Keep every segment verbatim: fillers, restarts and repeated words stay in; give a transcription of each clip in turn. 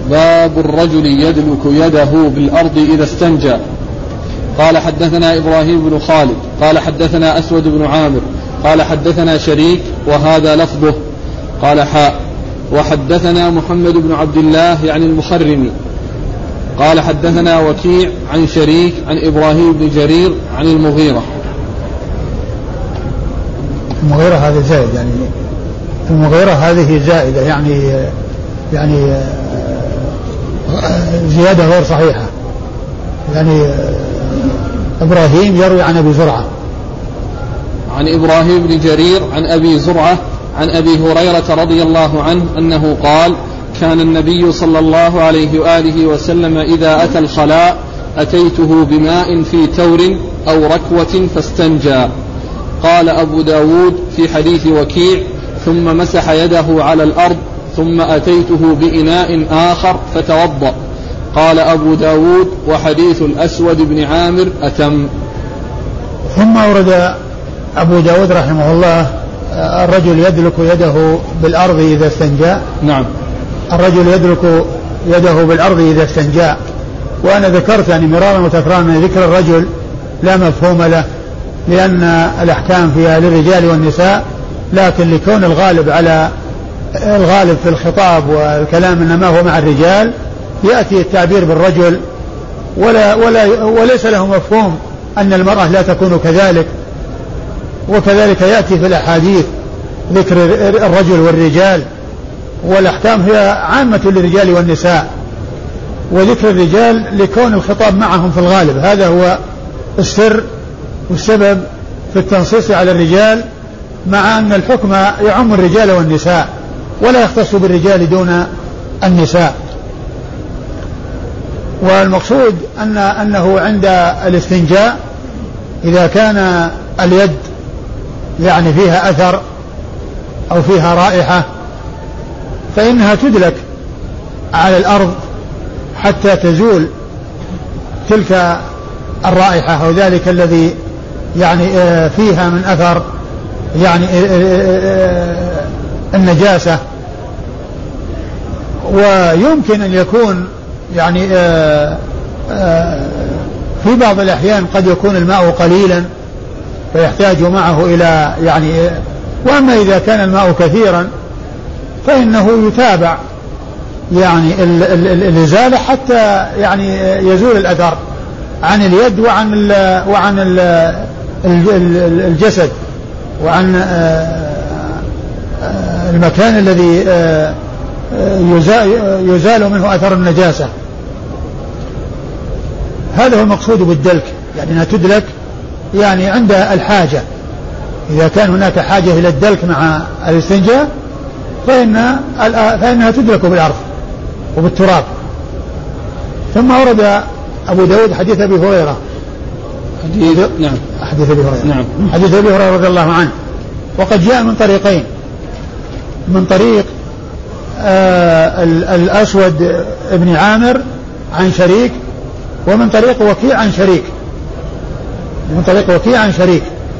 باب الرجل يدلك يده بالأرض إذا استنجى. قال حدثنا إبراهيم بن خالد قال حدثنا أسود بن عامر قال حدثنا شريك وهذا لفظه. قال حاء وحدثنا محمد بن عبد الله يعني المخرمي قال حدثنا وكيع عن شريك عن إبراهيم بن جرير عن المغيرة. المغيرة هذا زائد يعني المغيرة هذه زائدة يعني يعني زيادة غير صحيحة. يعني إبراهيم يروي عن أبي زرعة عن إبراهيم بن جرير عن أبي زرعة عن أبي هريرة رضي الله عنه أنه قال كان النبي صلى الله عليه وآله وسلم إذا أتى الخلاء أتيته بماء في تور أو ركوة فاستنجى. قال أبو داود في حديث وكيع ثم مسح يده على الأرض ثم أتيته بإناء آخر فتوضأ. قال أبو داود وحديث الأسود بن عامر أتم. ثم أورد أبو داود رحمه الله الرجل يدلك يده بالأرض إذا استنجى. نعم الرجل يدلك يده بالأرض إذا استنجى. وأنا ذكرت يعني مرارا وتكرارا أن ذكر الرجل لا مفهوم له لأن الأحكام فيها للرجال والنساء، لكن لكون الغالب على الغالب في الخطاب والكلام إنما هو مع الرجال يأتي التعبير بالرجل ولا ولا وليس له مفهوم أن المرأة لا تكون كذلك. وكذلك يأتي في الأحاديث ذكر الرجل والرجال، والأحكام هي عامة للرجال والنساء، وذكر الرجال لكون الخطاب معهم في الغالب. هذا هو السر والسبب في التنصيص على الرجال، مع أن الحكم يعم الرجال والنساء ولا يختص بالرجال دون النساء. والمقصود أن أنه عند الاستنجاء إذا كان اليد يعني فيها أثر أو فيها رائحة فإنها تدلك على الأرض حتى تزول تلك الرائحة أو ذلك الذي يعني فيها من أثر يعني النجاسة. ويمكن أن يكون يعني في بعض الأحيان قد يكون الماء قليلا فيحتاج معه إلى يعني، وأما إذا كان الماء كثيرا فإنه يتابع يعني الإزالة حتى يعني يزول الأثر عن اليد وعن ال وعن ال الجسد وعن المكان الذي يزال منه أثر النجاسة. هذا هو المقصود بالدلك، يعني أنها تدلك يعني عند الحاجة. إذا كان هناك حاجة إلى الدلك مع الاستنجاء فإن فإنها تدلك بالأرض وبالتراب. ثم أورد أبو داود حديث أبي هريرة حديث نعم حديث أبي هريرة نعم حديث أبي هريرة رضي الله عنه، وقد جاء من طريقين، من طريق آه الأسود بن عامر عن شريك، ومن طريق وكيع عن شريك من طريق وكيع عن شريك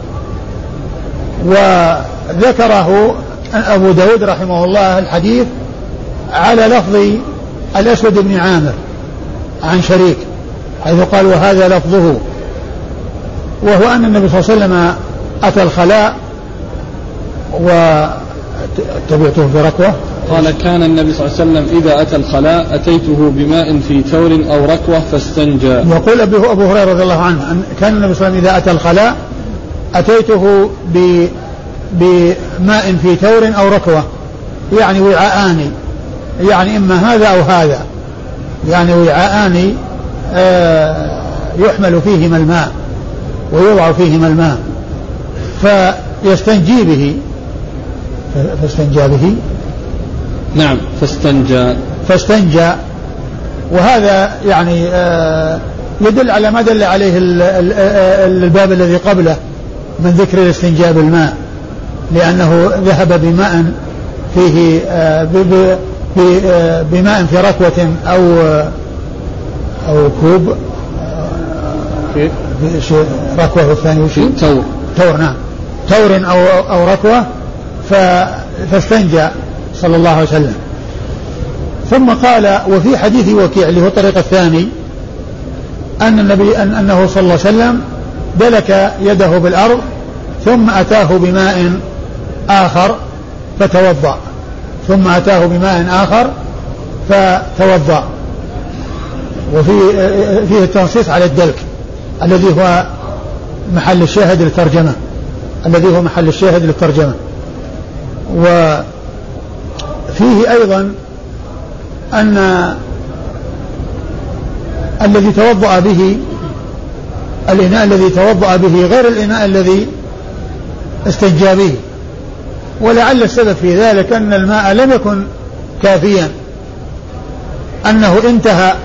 وذكره أبو داود رحمه الله الحديث على لفظ الأسود بن عامر عن شريك، حيث قال وهذا لفظه، وهو أن النبي صلى الله عليه وسلم أتى الخلاء وتبعته في ركوة. قال كان النبي صلى الله عليه وسلم إذا أتى الخلاء أتيته بماء في تور أو ركوة فاستنجى. يقول أبو هريرة رضي الله عنه أن كان النبي صلى الله عليه وسلم إذا أتى الخلاء أتيته بماء في تور أو ركوة، يعني وعاءان، يعني إما هذا أو هذا، يعني وعاءان آه يحمل فيهما الماء ويوضع فيهما الماء فيستنجي به فاستنجى به نعم فاستنجى فاستنجى وهذا يعني آه يدل على ما دل عليه الباب الذي قبله من ذكر الاستنجاء بالماء، لأنه ذهب بماء فيه آه بماء في ركوة أو أو كوب في ركوة والثاني في تور تور نعم تور أو أو ركوة فاستنجى صلى الله عليه وسلم. ثم قال وفي حديث وكيع اللي هو الطريق الثاني أن النبي أن أنه صلى الله عليه وسلم دلك يده بالأرض ثم أتاه بماء آخر فتوضأ ثم أتاه بماء آخر فتوضأ. وفي فيه التنصيص على الدلك الذي هو محل الشاهد للترجمة الذي هو محل الشاهد للترجمة. وفيه أيضا أن الذي توضأ به الإناء الذي توضأ به غير الإناء الذي استنجى به، ولعل السبب في ذلك أن الماء لم يكن كافيا، أنه انتهى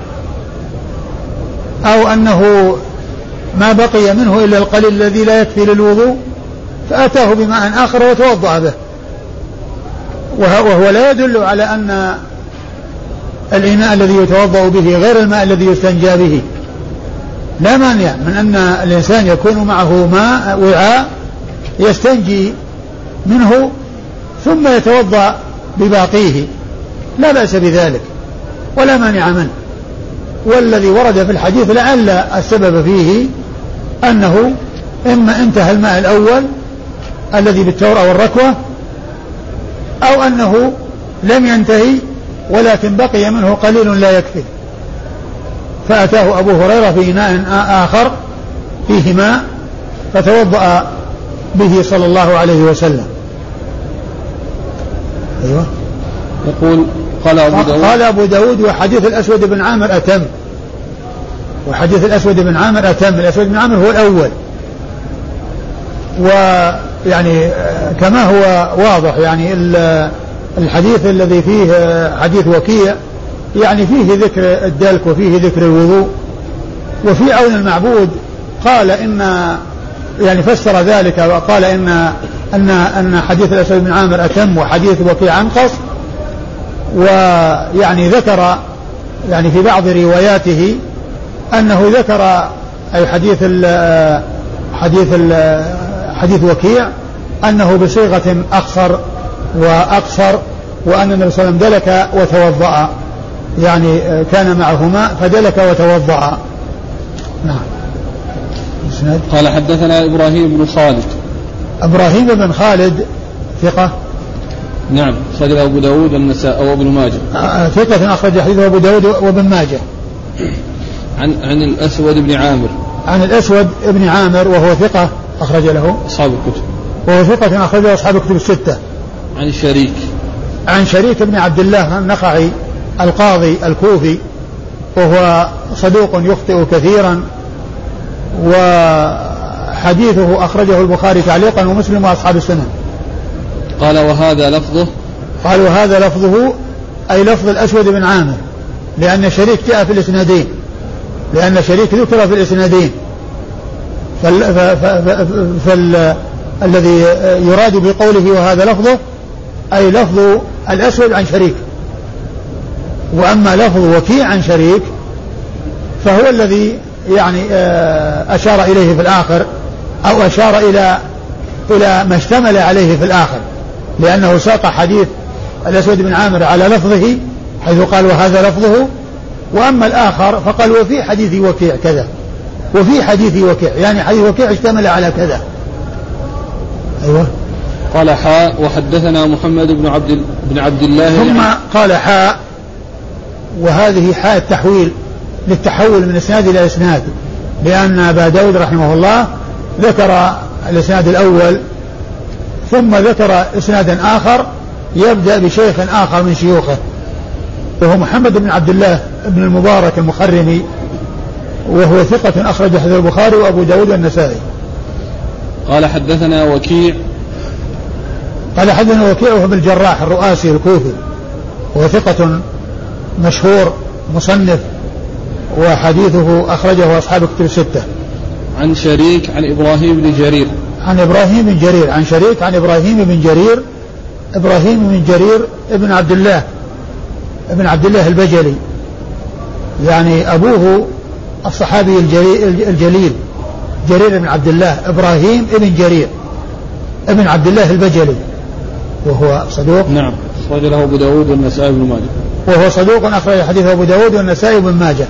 أو أنه ما بقي منه إلا القليل الذي لا يكفي للوضوء، فأتاه بماء آخر وتوضأ به، وهو لا يدل على أن الإناء الذي يتوضأ به غير الماء الذي يستنجى به. لا مانع من أن الإنسان يكون معه ماء وعاء يستنجي منه ثم يتوضأ بباقيه، لا بأس بذلك ولا مانع منه. والذي ورد في الحديث لعل السبب فيه أنه إما انتهى الماء الأول الذي بالتور أو الركوة، أو أنه لم ينتهي ولكن بقي منه قليل لا يكفي، فأتاه أبو هريرة في إناء آخر فيه ماء فتوضأ به صلى الله عليه وسلم. أيوة. يقول قال أبو داود قال أبو داود وحديث الأسود بن عامر أتم وحديث الأسود بن عامر أتم الأسود بن عامر هو الأول، ويعني كما هو واضح يعني الحديث الذي فيه حديث وكيع يعني فيه ذكر الدلك وفيه ذكر الوضوء. وفي عون المعبود قال إن يعني فسر ذلك وقال إن أن أن حديث الأسود بن عامر أتم وحديث وكيع أنقص، ويعني ذكر يعني في بعض رواياته أنه ذكر أي حديث ال حديث ال حديث وكيع أنه بصيغة أقصر وأقصر، وأن النبي صلى الله عليه وسلم دلك وتوضأ، يعني كان معه ماء فدلك وتوضأ. نعم. قال حدثنا إبراهيم بن خالد. إبراهيم بن خالد ثقة. نعم أخرج أبو داود والنسائي وابن ماجه. ثقة أخرج حديثه أبو داود وابن ماجه. عن عن الأسود بن عامر. عن الأسود بن عامر وهو ثقة أخرج له أصحاب الكتب. وهو ثقة أخرج له أصحاب الكتب الستة. عن شريك. عن شريك بن عبد الله النخعي القاضي الكوفي، وهو صدوق يخطئ كثيرا، وحديثه أخرجه البخاري تعليقا ومسلم وأصحاب السنن. قال وهذا لفظه. قال وهذا لفظه أي لفظ الأسود بن عامر، لأن شريك جاء في الإسنادين لأن شريك ذكر في الإسنادين، فالذي يراد بقوله وهذا لفظه أي لفظ الأسود عن شريك، وأما لفظ وكيع عن شريك فهو الذي يعني أشار إليه في الآخر، أو أشار إلى إلى ما اشتمل عليه في الآخر، لأنه ساق حديث الأسود بن عامر على لفظه حيث قال وهذا لفظه، وأما الآخر فقال وفي حديث وكيع كذا وفي حديث وكيع، يعني حديث وكيع اشتمل على كذا. أيوة. قال حاء وحدثنا محمد بن عبد بن عبد الله. ثم قال حاء، وهذه حاء التحويل للتحول من إسناد إلى إسناد، لأن أبا داود رحمه الله ذكر الإسناد الأول ثم ذكر إسنادا آخر يبدأ بشيخ آخر من شيوخه، وهو محمد بن عبد الله بن المبارك المخرمي، وهو ثقة أخرج حديث البخاري وأبو داود والنسائي. قال حدثنا وكيع. قال حدثنا وكيع وهو ابن الجراح الرؤاسي الكوفي، وهو ثقة مشهور مصنف، وحديثه أخرجه أصحاب الكتب الستة. عن شريك عن إبراهيم بن جرير. عن إبراهيم بن جرير عن شريك عن إبراهيم بن جرير إبراهيم بن جرير ابن عبد الله ابن عبد الله البجلي، يعني أبوه الصحابي الجليل جرير بن عبد الله، إبراهيم ابن جرير ابن عبد الله البجلي، وهو صدوق. نعم أخرج له أبو داود والنسائي بن ماجه. وهو صدوق أخرج حديث أبو داود والنسائي بن ماجه.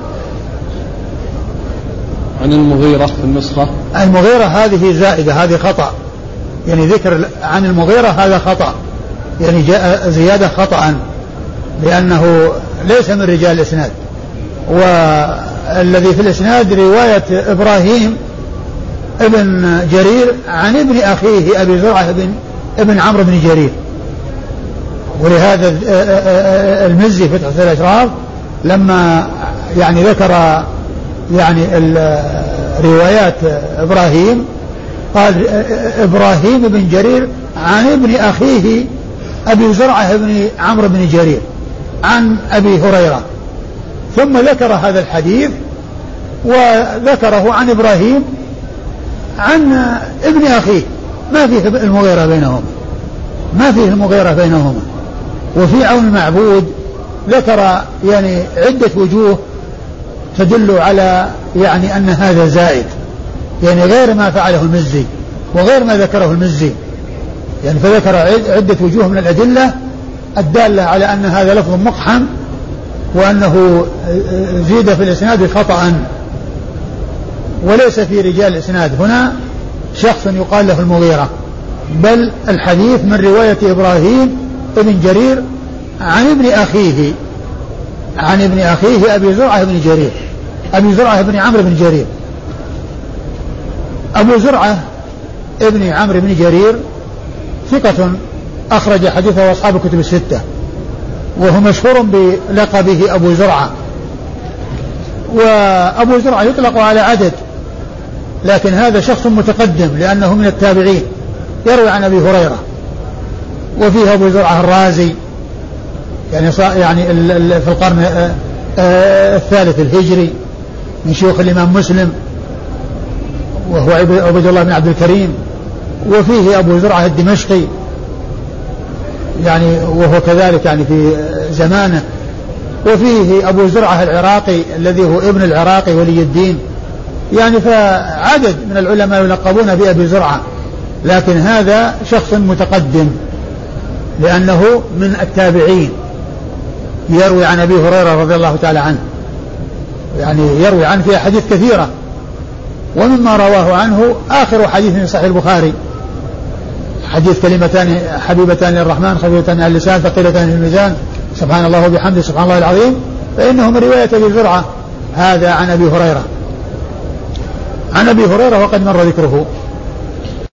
عن المغيرة في النسخة. المغيرة هذه زائدة، هذه خطأ، يعني ذكر عن المغيرة هذا خطأ، يعني جاء زيادة خطأ لأنه ليس من رجال الإسناد. والذي في الإسناد رواية إبراهيم ابن جرير عن ابن أخيه أبي زرعة ابن, ابن عمرو بن جرير. ولهذا المزي في تحفة الأشراف لما يعني ذكر يعني روايات إبراهيم قال إبراهيم بن جرير عن ابن أخيه أبي زرعة ابن عمرو بن جرير عن أبي هريرة، ثم ذكر هذا الحديث وذكره عن إبراهيم عن ابن أخيه، ما فيه المغيرة بينهما، ما فيه المغيرة بينهما. وفي عون المعبود ذكر يعني عدة وجوه تدل على يعني أن هذا زائد، يعني غير ما فعله المزي وغير ما ذكره المزي، يعني فذكر عدة وجوه من الأدلة الدالة على أن هذا لفظ مقحم وأنه زيد في الإسناد خطأ، وليس في رجال الإسناد هنا شخص يقال له المغيرة، بل الحديث من رواية إبراهيم ابن جرير عن ابن أخيه عن ابن أخيه أبي زرعة بن جرير أبي زرعة بن عمرو بن جرير. أبو زرعة ابن عمرو بن جرير ثقة أخرج حديثه أصحاب الكتب الستة، وهو مشهور بلقبه أبو زرعة. وأبو زرعة يطلق على عدد، لكن هذا شخص متقدم لأنه من التابعين يروي عن أبي هريرة. وفيه أبو زرعة الرازي يعني يعني في القرن الثالث الهجري من شيوخ الإمام مسلم، وهو عبد الله بن عبد الكريم. وفيه أبو زرعة الدمشقي يعني وهو كذلك يعني في زمانه. وفيه أبو زرعة العراقي الذي هو ابن العراقي ولي الدين، يعني فعدد من العلماء يلقبون بأبي زرعة، لكن هذا شخص متقدم لأنه من التابعين يروي عن أبي هريرة رضي الله تعالى عنه، يعني يروي عنه في حديث كثيرة. ومما رواه عنه آخر حديث من صحيح البخاري، حديث كلمتان حبيبتان للرحمن خفيفتان على اللسان ثقيلتان في الميزان سبحان الله وبحمده سبحان الله العظيم، فإنه من رواية أبي زرعة هذا عن أبي هريرة عن أبي هريرة وقد مر ذكره.